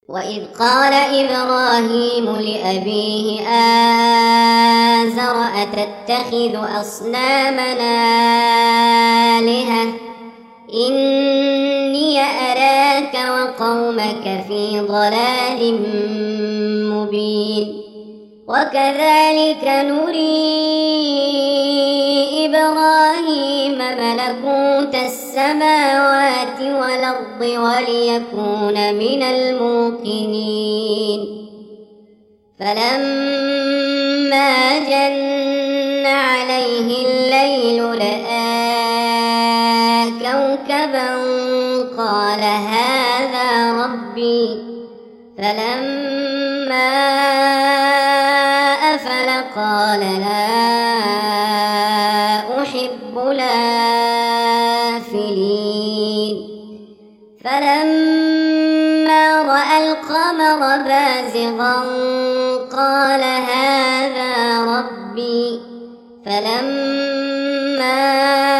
وإذ قال إبراهيم لأبيه آزر أتتخذ أصنامنا آلهة إني أراك وقومك في ضلال مبين وكذلك نري إبراهيم ملكوت السماوات والأرض وليكون من الموقنين فلما جن عليه الليل رأى كوكبا قال هذا ربي فلما أفل قال لا أحب الآفلين فلما رأى القمر بازغا قال هذا ربي فلما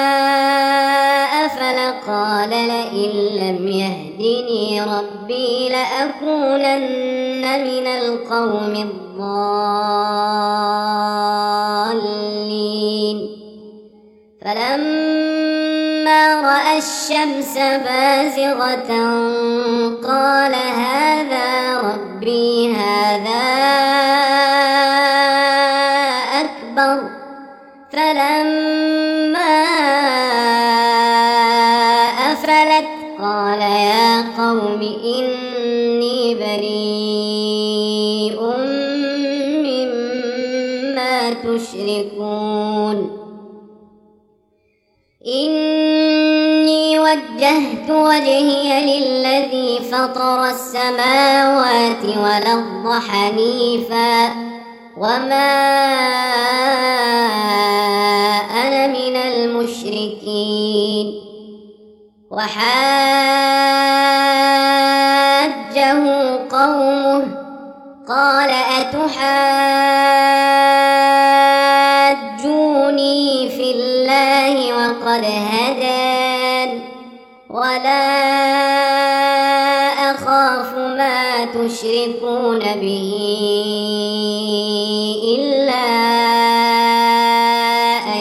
أفل قال لئن لم يهدني ربي لأكونن من القوم الضالين فلما رأى الشمس بازغة قال هذا ربي هذا أكبر فلما أفلت قال يا قوم إني بريء مما تشركون إني وجهت وجهي للذي فطر السماوات والأرض حنيفا وما أنا من المشركين وحاجه قومه قال أتحاجوني في الله وقد هدان ولا أخاف ما تشركون به إلا أن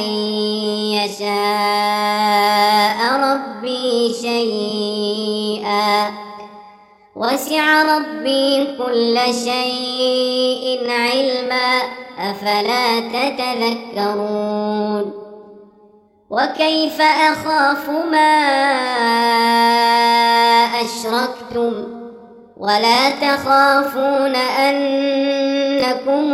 يشاء ربي شيئا وسع ربي كل شيء علما أفلا تتذكرون وكيف أخاف ما أشركتم ولا تخافون أنكم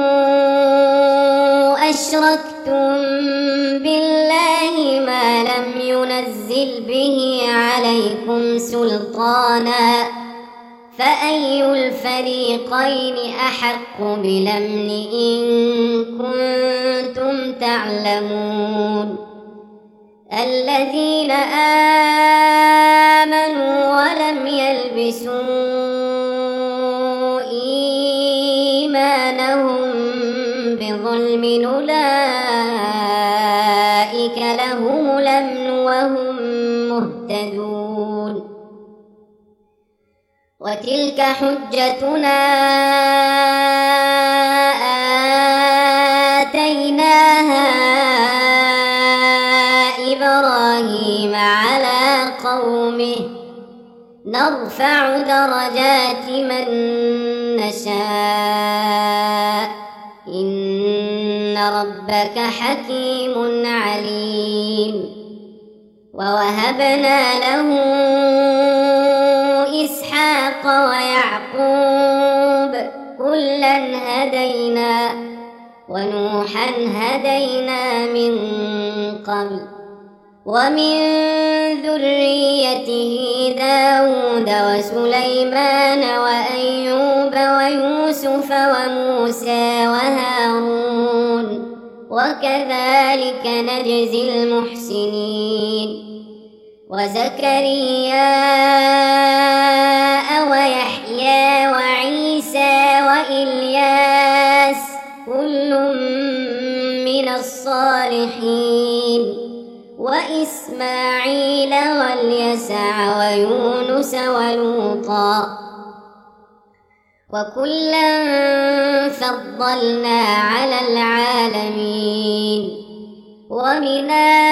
أشركتم بالله ما لم ينزل به عليكم سلطانا فأي الفريقين أحق بالأمن إن كنتم تعلمون الذين آمنوا ولم يلبسوا إيمانهم بظلم أولئك لهم الأمن وهم مهتدون وتلك حجتنا آتيناها إبراهيم على قومه نرفع درجات من نشاء إن ربك حكيم عليم ووهبنا له إسحاق ويعقوب كلا هدينا ونوحا هدينا من قبل ومن ذريته داود وسليمان وأيوب ويوسف وموسى وهارون وكذلك نجزي المحسنين وزكريا ويحيى وعيسى وإلياس كل من الصالحين وإسماعيل واليسع ويونس ولوطا وكلا فضلنا على العالمين ومن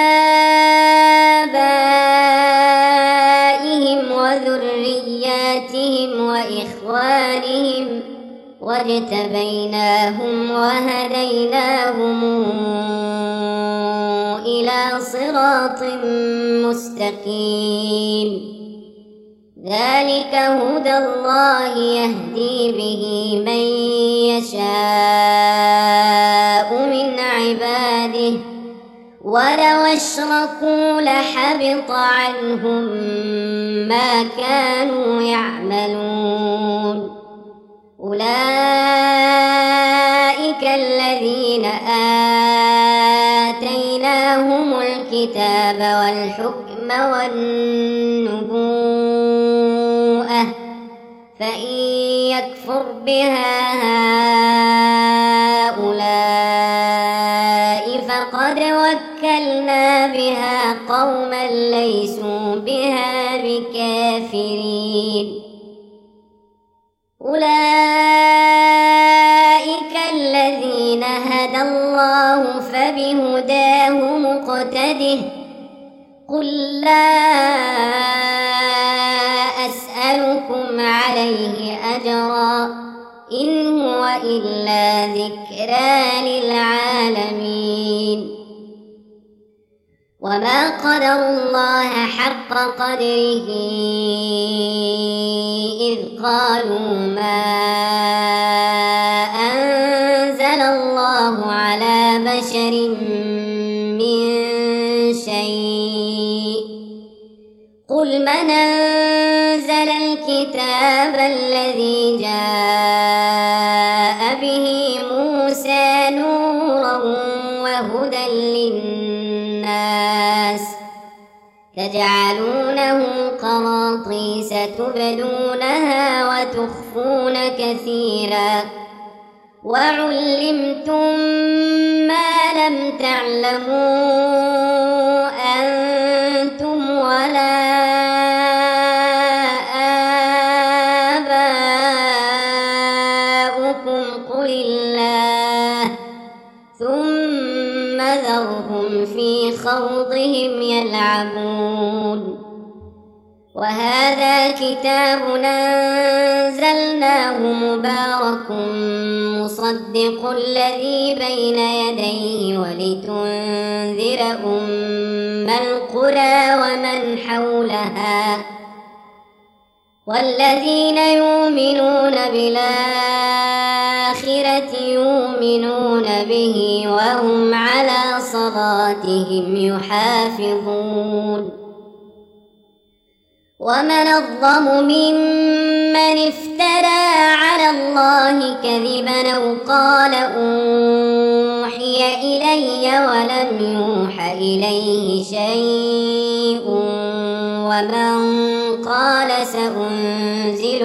آبائهم وذرياتهم وإخوانهم واجتبيناهم وهديناهم إلى صراط مستقيم ذلك هدى الله يهدي به من يشاء من عباده ولو أشركوا لحبط عنهم ما كانوا يعملون أولئك الذين آتيناهم الكتاب والحكم والنبوءة فإن يكفر بها هؤلاء فقد وكلنا بها قوما ليسوا بها بكافرين أولئك الذين هدى الله فبهداه مقتده قل لا أسألكم عليه أجرا إن هو إلا ذكرى للعالمين وما قدروا الله حق قدره إذ قالوا ما أنزل الله على بشر من شيء قل من أنزل الكتاب الذي جاء به موسى نورا وهدى للناس تجعلونه قراطيس تبدونها وتخفون كثيرا وعلمتم ما لم تعلموا أنتم ولا آباؤكم قل الله ثم ذرهم في خوضهم يلعبون وهذا كتاب أنزلناه مبارك مصدق الذي بين يديه ولتنذر أم القرى ومن حولها والذين يؤمنون بالآخرة يؤمنون به وهم على صلاتهم يحافظون ومن أظلم ممن افترى على الله كذبا أو قال أوحي إلي ولم يوح إليه شيء ومن قال سأنزل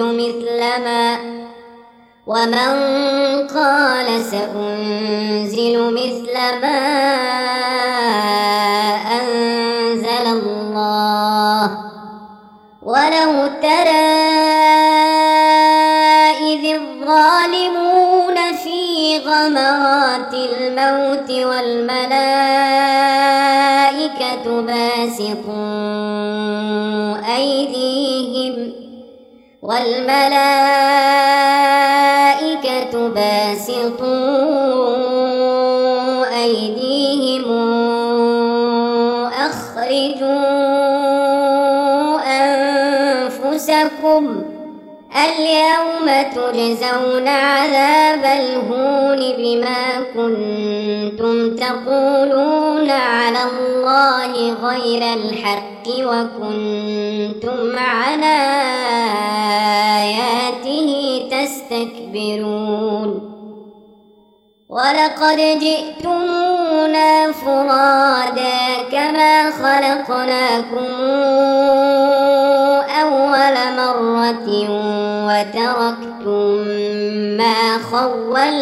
مثل ما أنزل الله ولو ترى إذ الظالمون في غمرات الموت والملائكة باسطوا أيديهم أخرجوا أنفسكم اليوم تجزون عذاب الهون بما كنتم تقولون على الله غير الحق وكنتم عن آياته تستكبرون ولقد جئتمونا فرادا كما خلقناكم أول مرة وتركتم ما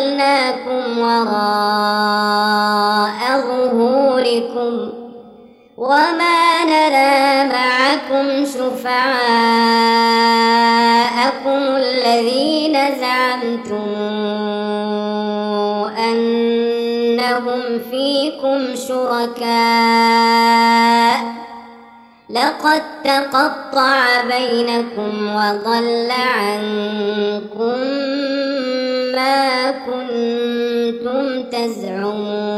خولناكم وراء ظهوركم وما نرى معكم شفعاءكم الذين زعمتم أنهم فيكم شركاء لقد تقطع بينكم وضل عنكم ما كنتم تزعمون